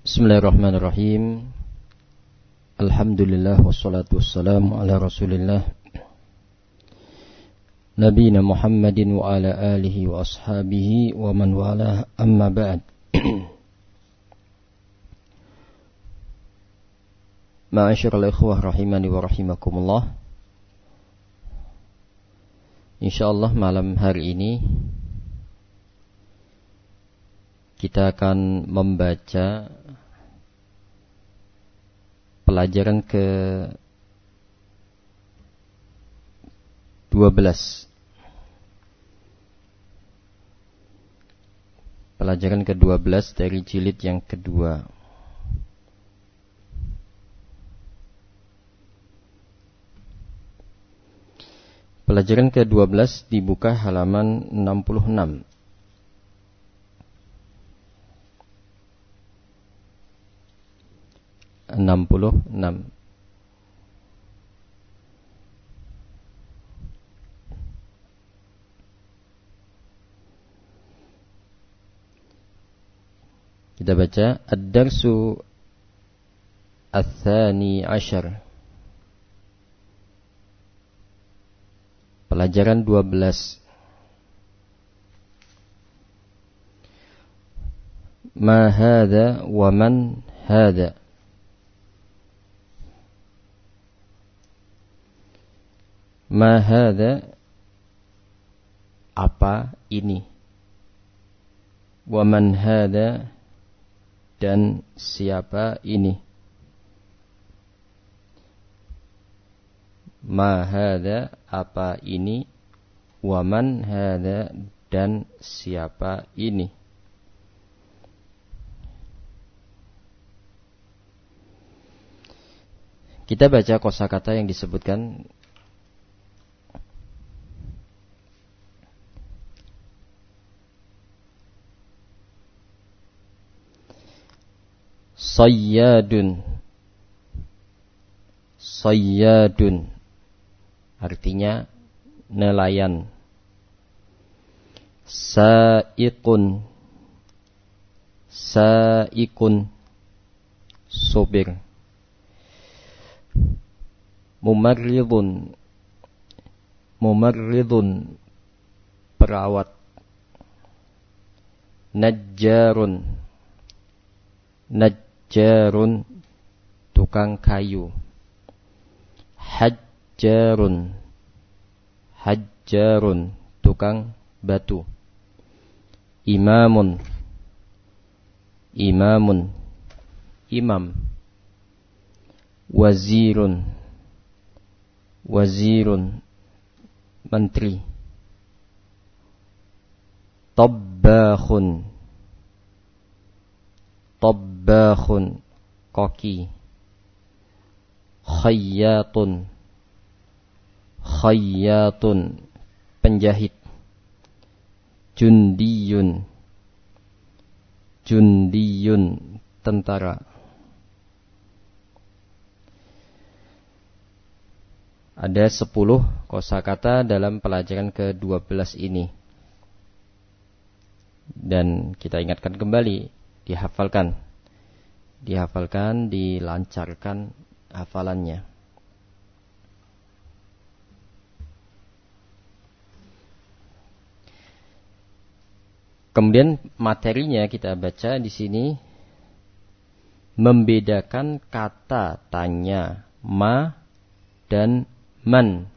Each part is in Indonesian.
Bismillahirrahmanirrahim. Alhamdulillah wassalatu wassalamu ala Rasulillah Nabiyina Muhammadin wa ala alihi wa ashabihi wa man wala, amma ba'd. Ma'asyiral ikhwah rahimani wa rahimakumullah. Insyaallah malam hari ini kita akan membaca pelajaran ke-12. Pelajaran ke-12 dari jilid yang kedua. Pelajaran ke-12 dibuka halaman 66. Kita baca Ad-Darsu Ats-Tsani Asyar. Pelajaran 12. Ma hadza wa man hadza. Ma hadza, apa ini? Wa man hadza, dan siapa ini? Ma hadza, apa ini? Wa man hadza, dan siapa ini? Kita baca kosakata yang disebutkan. Sayyadun. Sayyadun artinya nelayan. Sa'iqun. Sa'iqun sopir. Mumarridun. Mumarridun perawat. Najjarun. Najjarun tukang kayu. Hajjarun. Hajjarun tukang batu. Imamun. Imamun imam. Wazirun. Wazirun menteri. Tabbakhun. Tabbakhun koki. Khayyatun. Khayyatun penjahit. Jundiyun. Jundiyun tentara. Ada 10 kosakata dalam pelajaran ke-12 ini. Dan kita ingatkan kembali, dihafalkan. Dihafalkan, dilancarkan hafalannya. Kemudian materinya kita baca di sini, membedakan kata tanya ma dan man.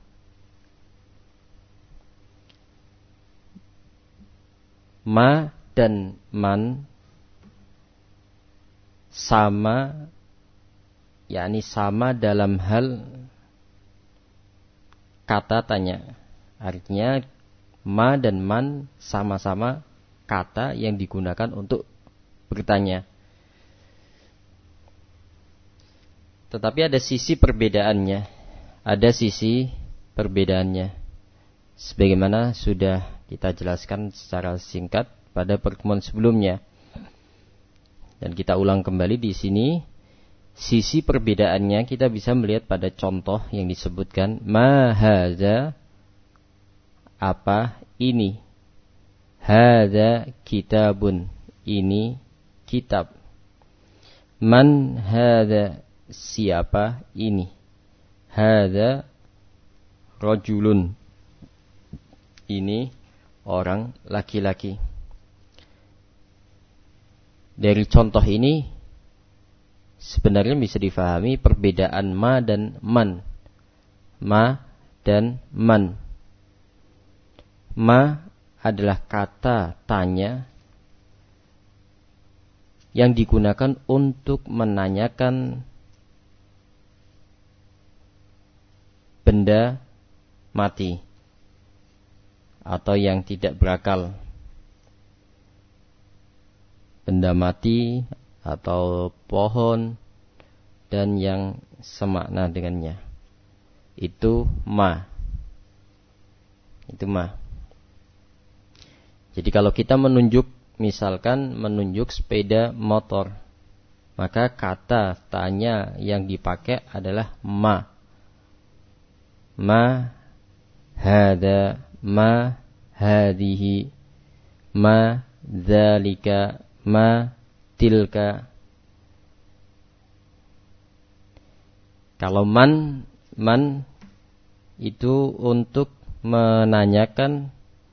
Ma dan man sama, yakni sama dalam hal kata tanya. Artinya ma dan man sama-sama kata yang digunakan untuk bertanya. Tetapi ada sisi perbedaannya. Ada sisi perbedaannya. Sebagaimana sudah kita jelaskan secara singkat pada pertemuan sebelumnya. Dan kita ulang kembali di sini. Sisi perbedaannya kita bisa melihat pada contoh yang disebutkan. Ma hadza, apa ini? Hadza kitabun, ini kitab. Man hadza, siapa ini? Hadza rajulun, ini orang laki-laki. Dari contoh ini sebenarnya bisa difahami perbedaan ma dan man. Ma dan man. Ma adalah kata tanya yang digunakan untuk menanyakan benda mati atau yang tidak berakal. Benda mati atau pohon dan yang semakna dengannya. Itu ma. Itu ma. Jadi kalau kita misalkan menunjuk sepeda motor, maka kata tanya yang dipakai adalah ma. Ma hada, ma hadihi, ma dzalika, ma tilka. Kalau man itu untuk menanyakan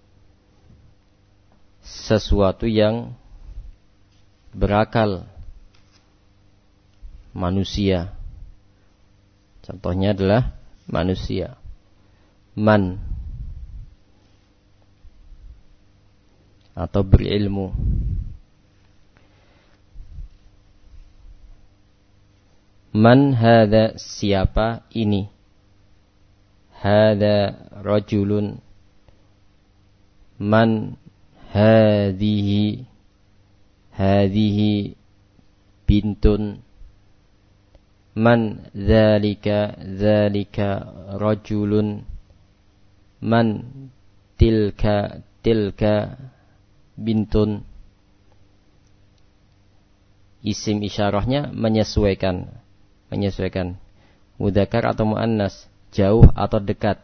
sesuatu yang berakal, manusia. Contohnya adalah manusia. Man, atau berilmu. Man hadza, siapa ini? Hadza rajulun. Man hadhihi, hadhihi bintun. Man dzalika, dzalika rajulun. Man tilka, tilka bintun. Isim isyarahnya menyesuaikan mudzakkar atau muannas, jauh atau dekat.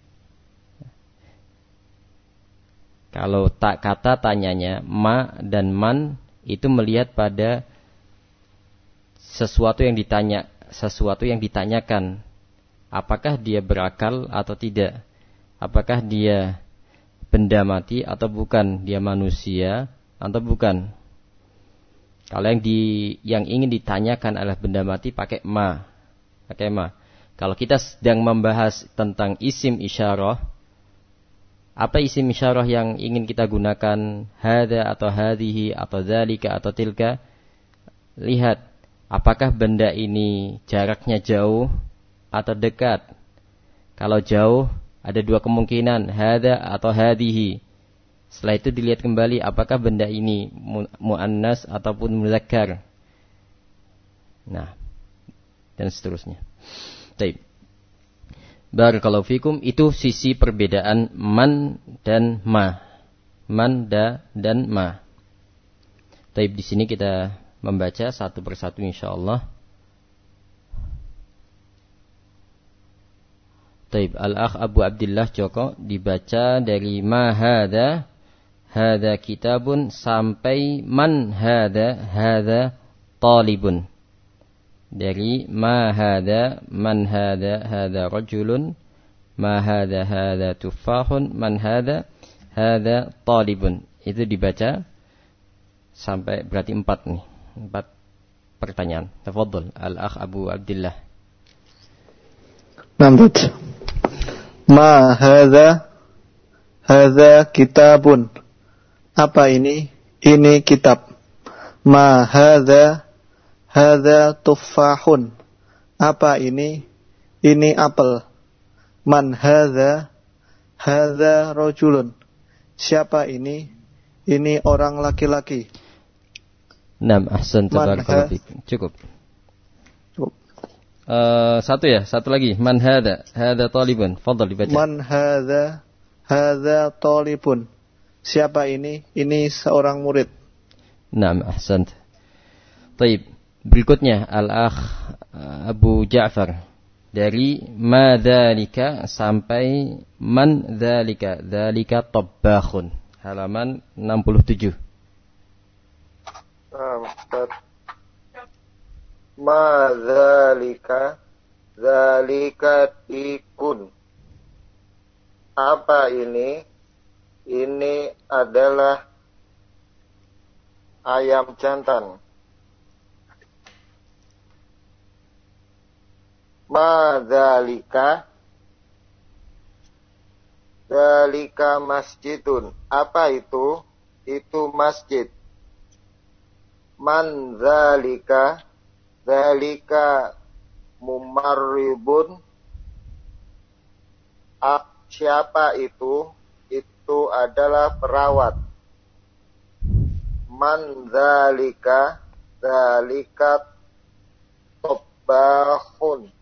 Kalau tak kata tanyanya ma dan man itu melihat pada sesuatu yang ditanyakan. Apakah dia berakal atau tidak? Apakah dia benda mati atau bukan? Dia manusia atau bukan? Kalau yang ingin ditanyakan adalah benda mati, pakai ma. Kalau kita sedang membahas tentang isim isyarah, apa isim isyarah yang ingin kita gunakan? Hadza atau hadhihi atau dzalika atau tilka? Lihat, apakah benda ini jaraknya jauh atau dekat? Kalau jauh, ada dua kemungkinan, hadza atau hadhihi. Setelah itu dilihat kembali apakah benda ini muannas ataupun mudzakkar. Nah, dan seterusnya. Baik. Barakallahu fikum, itu sisi perbedaan man dan ma. Man dan ma. Baik, di sini kita membaca satu persatu insyaallah. Baik, Al-Akh Abu Abdillah Joko dibaca dari ma hadza, hadza kitabun, sampai man hadza, hadza talibun. Dari ma hadza, man hadza, hadza rajulun, ma hadza, hadza tufahun, man hadza, hadza talibun. Itu dibaca sampai berarti 4 nih. 4 pertanyaan. Tafadhol Al-Akh Abu Abdillah. Nambat. Ma hadza, hadza kitabun. Apa ini? Ini kitab. Ma hadza, hadza tuffahun. Apa ini? Ini apel. Man hadza, hadza rajulun. Siapa ini? Ini orang laki-laki. Naam, ahsan, tabarakallahu fik. Cukup. Satu lagi. Man hadza, hadza talibun. Fadhal dibaca. Man hadza, hadza talibun. Siapa ini? Ini seorang murid. Naam, ahsan. Baik, berikutnya Al-Akh Abu Ja'far, dari ma dzalika sampai man dzalika, dzalika tabbakhun, halaman 67. Ma dzalika, dzalika tikun. Apa ini? Ini adalah ayam jantan. Ma dzalika, dzalika masjidun. Apa itu? Itu masjid. Man dzalika, dzalika mumarribun. Siapa itu? Itu adalah perawat. Man dzalika, dzalika tobbahun.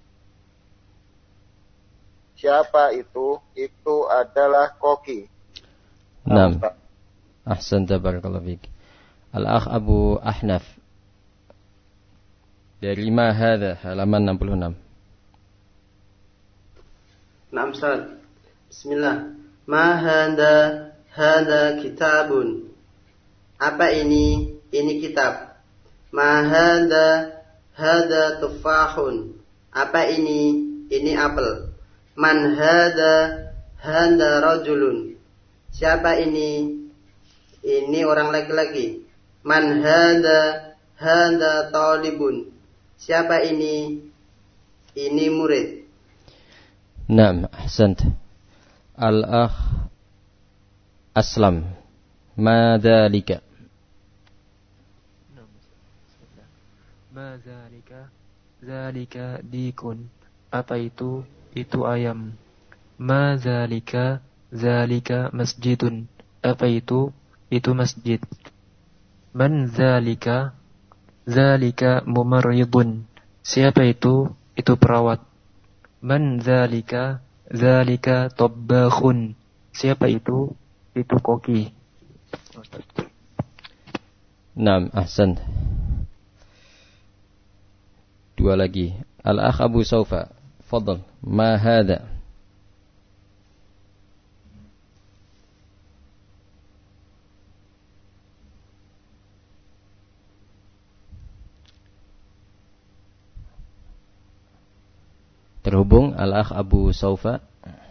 Siapa itu? Itu adalah koki. Naam. Ahsanta barakallahu fik. Al-akh Abu Ahnaf dari Ma Hadha halaman 66. Naam Ustaz. Bismillah. Ma hadha kitabun. Apa ini? Ini kitab. Ma hadha tufahun. Apa ini? Ini apel. Man hadha rajulun. Siapa ini? Ini orang laki-laki. Man hadha talibun. Siapa ini? Ini murid. Naam, ahsant. Al-akh Aslam. Ma dzalika? Ma dzalika, dzalika dikun. Apa itu? Itu ayam. Ma dzalika, dzalika masjidun. Apa itu? Itu masjid. Man dzalika, dzalika mumarridun. Siapa itu? Itu perawat. Man dzalika, dzalika tabbakhun. Siapa itu? Itu koki. Naam, ahsan. Dua lagi. Al-akh Abu Saufa. Fadal. Ma hadha? Terhubung Al-akh Abu Saufa.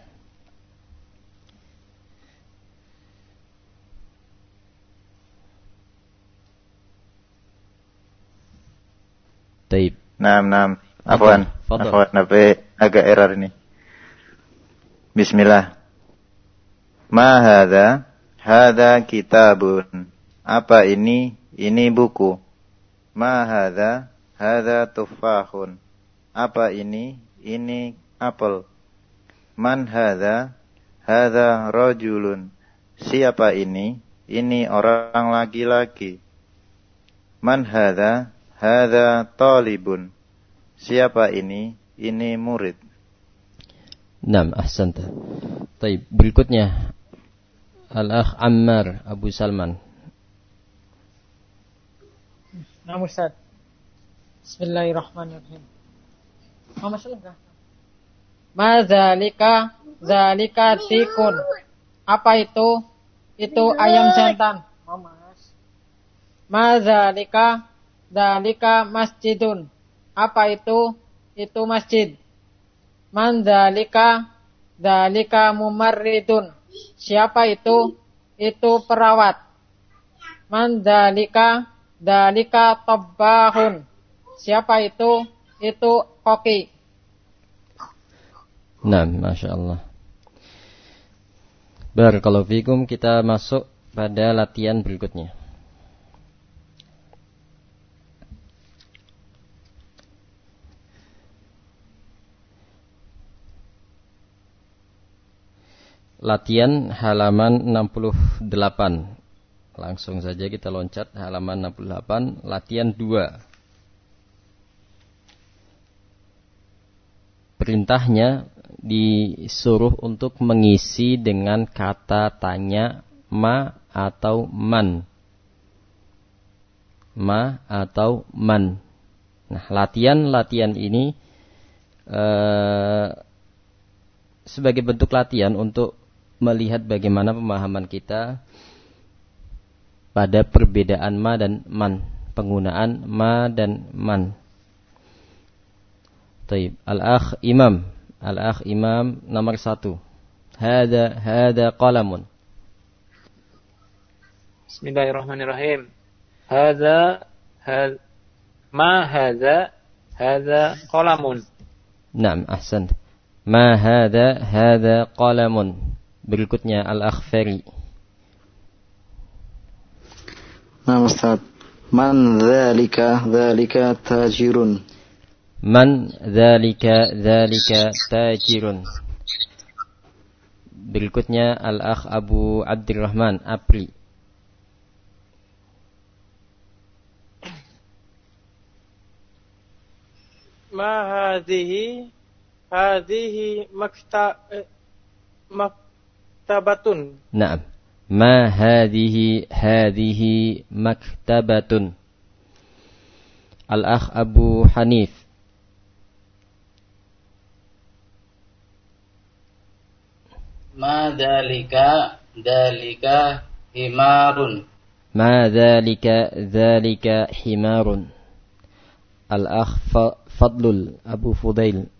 Taib. Naam. Afwan, agak error ini. Bismillah. Ma hadha? Hadha kitabun. Apa ini? Ini buku. Ma hadha? Hadha tufahun. Apa ini? Ini apel. Man hadha? Hadha rajulun. Siapa ini? Ini orang laki-laki. Man hadha? Hadha talibun. Siapa ini? Ini murid. Naam, ahsanta. Baik, berikutnya Al-akh Ammar Abu Salman. Naam Ustaz. Bismillahirrahmanirrahim. Ma zalika tikun. Apa itu? Itu ayam jantan. Ma zalika masjidun. Apa itu? Itu masjid. Man dzalika mumarridun. Siapa itu? Itu perawat. Man dzalika tabbahun. Siapa itu? Itu koki. Nah, Masya Allah. Barakallahu fikum. Kita masuk pada latihan berikutnya. Latihan halaman 68. Langsung saja kita loncat halaman 68. Latihan 2. Perintahnya disuruh untuk mengisi dengan kata tanya ma atau man. Ma atau man. Nah, latihan ini sebagai bentuk latihan untuk melihat bagaimana pemahaman kita pada perbedaan ma dan man, penggunaan ma dan man. Taib. Al-akh Imam. Al-akh Imam nomor 1. Hada qalamun. Bismillahirrahmanirrahim. Ma hadza qalamun. Naam, ahsan. Ma hadza qalamun. Berikutnya al-akh Ferry. Nah, Ustaz. Man dzalika tajirun. Man dzalika tajirun. Berikutnya al-akh Abu Abdurrahman Apri. Ma hadhihi maktabatun. Naam. Ma hadhihi maktabatun. Al-akh Abu Hanif. Ma dzalika himarun. Ma dzalika himarun. Al-akh Fadlul Abu Fudail.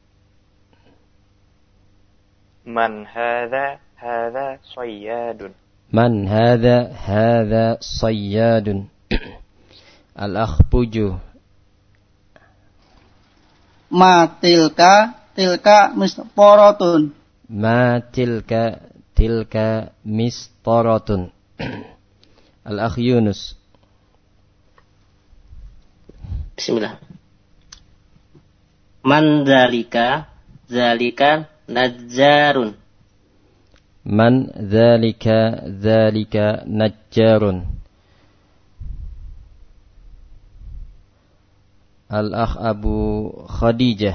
Man hadza sayyadun. Man hadza sayyadun. Al-akh Puju. Ma tilka misparatun. Ma tilka mistaratun. Al-akh Yunus. Bismillah. Man zalika najjarun. Man zalika najjarun. Al-akh Abu Khadijah.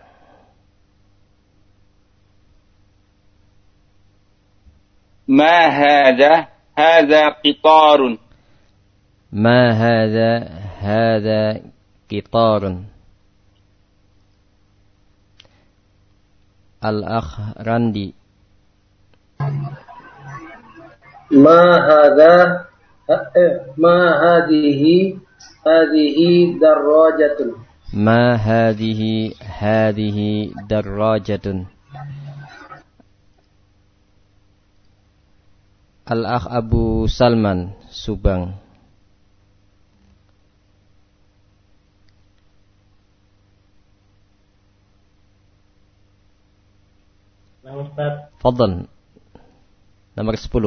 Ma hadza qitarun. Ma hadza qitarun. Al-akh Randi. Ma hadhihi darajatun. Ma hadhihi darajatun. Al-akh Abu Salman Subang. Fadlan. Nomor 10.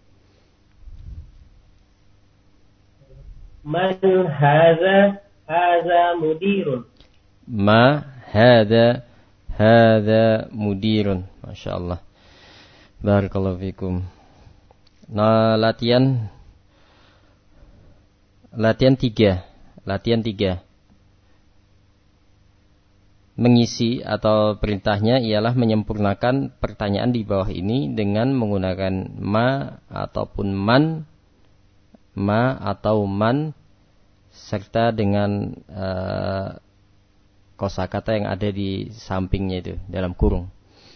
Man hadza mudirun. Ma hadza mudirun. Masya Allah. Barakallahu fikum. Nah, latihan 3. Mengisi atau perintahnya ialah menyempurnakan pertanyaan di bawah ini dengan menggunakan ma ataupun man, serta dengan kosakata yang ada di sampingnya itu dalam kurung.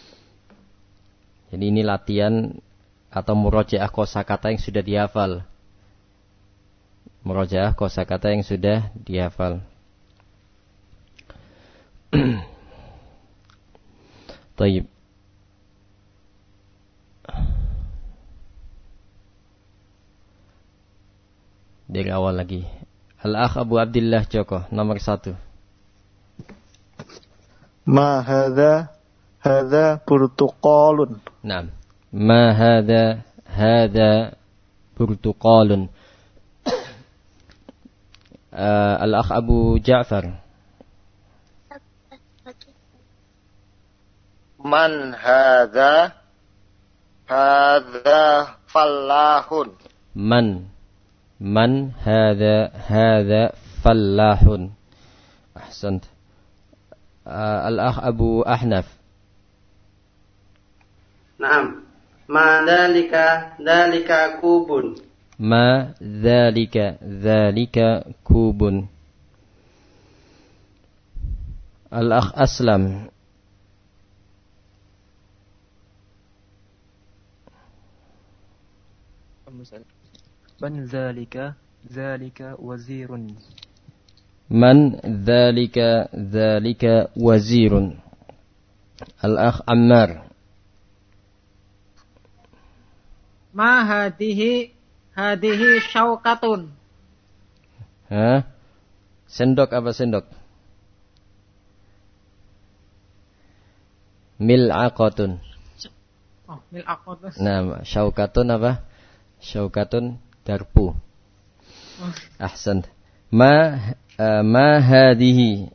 Jadi ini latihan atau murojaah kosakata yang sudah dihafal. Murojaah kosakata yang sudah dihafal. Taib. Dari awal lagi. Al-akh Abu Abdillah Joko nomor 1. Ma hadza burtuqalun. Naam. Ma hadza burtuqalun. Al-akh Abu Ja'far. Man hadza fallahun. Man hadza fallahun. Ahsant. Al-akh Abu Ahnaf. Naam. Ma dzalika kubun. Ma dzalika kubun. Al-akh Aslam. Man zalika wazirun. Man dzalika wazirun. Al-akh Ammar. Ma hadihi syaukatun. Sendok apa sendok? Mil'aqatun. Oh, mil'aqatun. Nah, syaukatun apa? Syaukatun garpu. Ahsan. Ma hadihi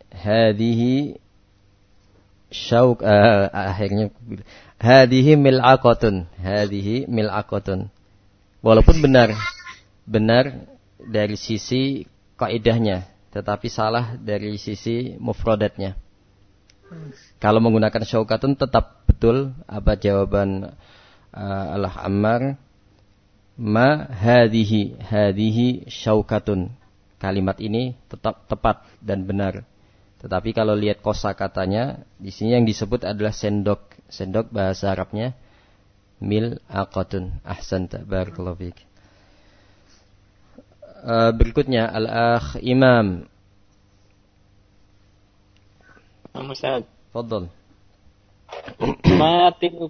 syauk akhirnya hadihi mil'aqatun. Walaupun benar dari sisi kaidahnya, tetapi salah dari sisi mufradatnya. Kalau menggunakan syaukatun tetap betul. Apa jawaban Allah Ammar? Ma hadihi syaukatun. Kalimat ini tetap tepat dan benar. Tetapi kalau lihat kosakatanya, di sini yang disebut adalah sendok. Sendok bahasa Arabnya mil'aqatun. Ahsanta, barakallahu fiik. Berikutnya al-akh Imam. Ustaz. Fadhal. Ma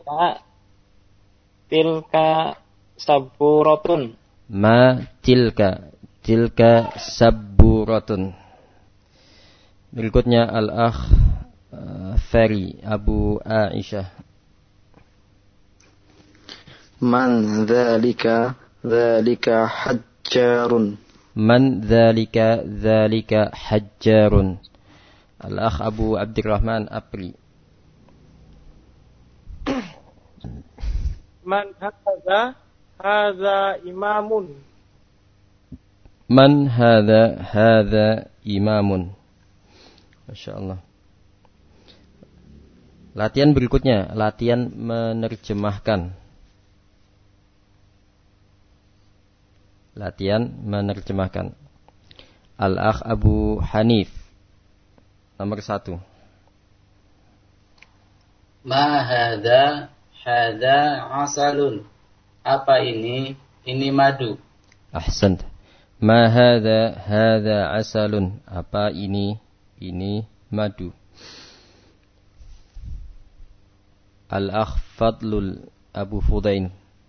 tilka saburatun. Ma tilka saburatun. Berikutnya al-akh Fari Abu Aisyah. Man dzalika hajjarun. Man dzalika hajjarun. Al-akh Abu Abdurrahman Apri. Man hadza imamun. Man hadza imamun. Masya Allah. Latihan berikutnya, latihan menerjemahkan. Al-akh Abu Hanif. Nomor 1. Ma hadza asalun. Apa ini? Ini madu. Ahsant. Ma hadza asalun. Apa ini? Ini madu. Al-akh Fadlul Abu Fudain.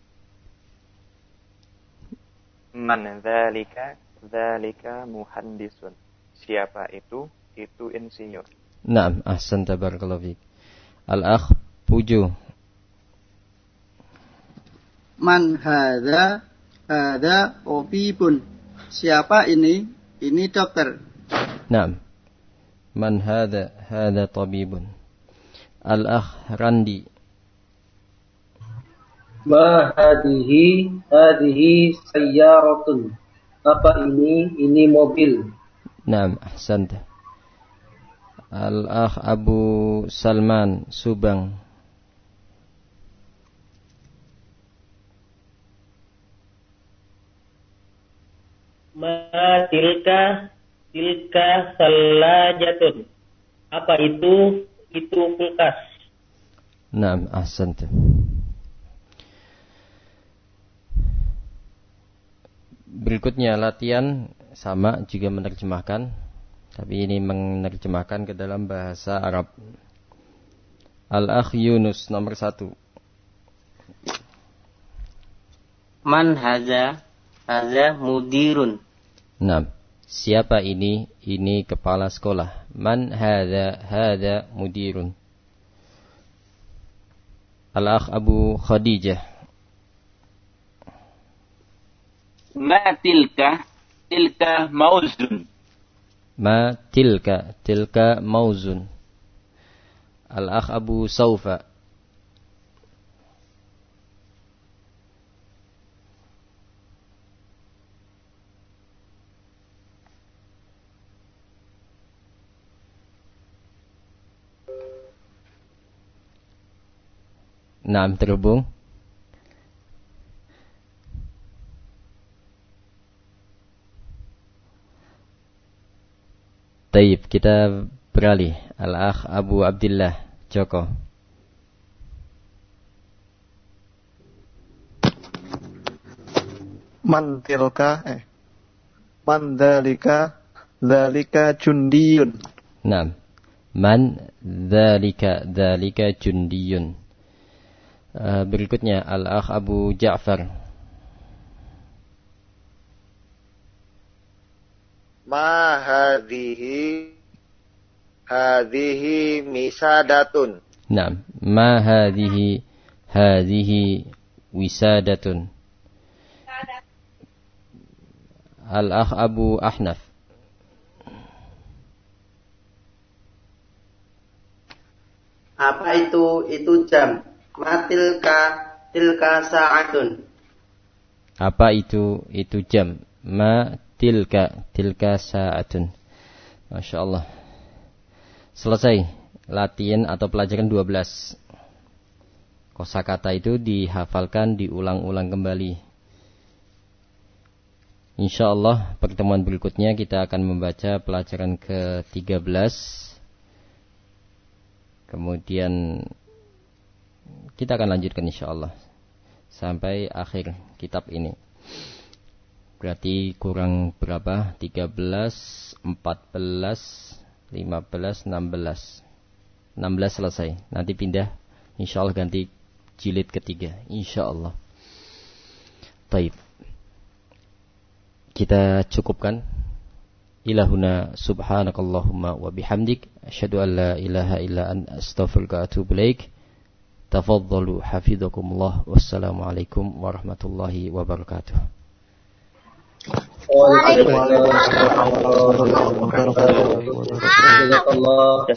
Man dzalika muhandisun. Siapa itu? Itu insinyur. Naam, ahsanta, barakallahu fiik. Al-akh Puju. Man hadza tabibun. Siapa ini? Ini dokter. Naam. Man hadza tabibun. Al-akh Randi. Ma hadihi sayyaratun. Apa ini? Ini mobil. Naam, ahsanta. Al-akh Abu Salman Subang. Ma tilka salajatun. Apa itu? Itu kulkas. Naam, ahsanta. Berikutnya latihan sama juga menerjemahkan, tapi ini menerjemahkan ke dalam bahasa Arab. Al-akh Yunus nomor 1. Man hadza mudirun. Nah, siapa ini? Ini kepala sekolah. Man hadza mudirun. Al-akh Abu Khadijah. Ma tilka mauzun. Ma tilka mauzun. Al-akh Abu Saufa. Naam, terhubung. Taib, kita beralih. Al-akh Abu Abdillah Joko. Man dzalika dzalika jundiyun. Naam. Man dzalika jundiyun. Berikutnya Al-Akh Abu Ja'far. Ma hadhihi misadatun. Naam. Ma hadhihi wisadatun. Al-Akh Abu Ahnaf. Apa itu jam? Ma tilka sa'atun. Apa itu jam? Ma tilka sa'atun. Masya Allah. Selesai latihan atau pelajaran 12. Kosakata itu dihafalkan, diulang-ulang kembali. Insya Allah pertemuan berikutnya kita akan membaca pelajaran ke-13. Kemudian kita akan lanjutkan insya Allah sampai akhir kitab ini. Berarti kurang berapa? 13, 14, 15, 16. 16 selesai. Nanti pindah insya Allah ganti jilid ketiga. Insya Allah. Baik. Kita cukupkan. Ilahuna subhanakallahumma wa bihamdik. Asyhadu an la ilaha illa anta astaghfiruka wa atubu ilaik. Tafadhalu hafizakumullah. Wassalamualaikum warahmatullahi wabarakatuh. Waalaikumsalam.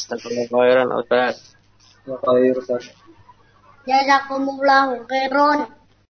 Jazakumullahu khairan. Jazakumullahu khairan.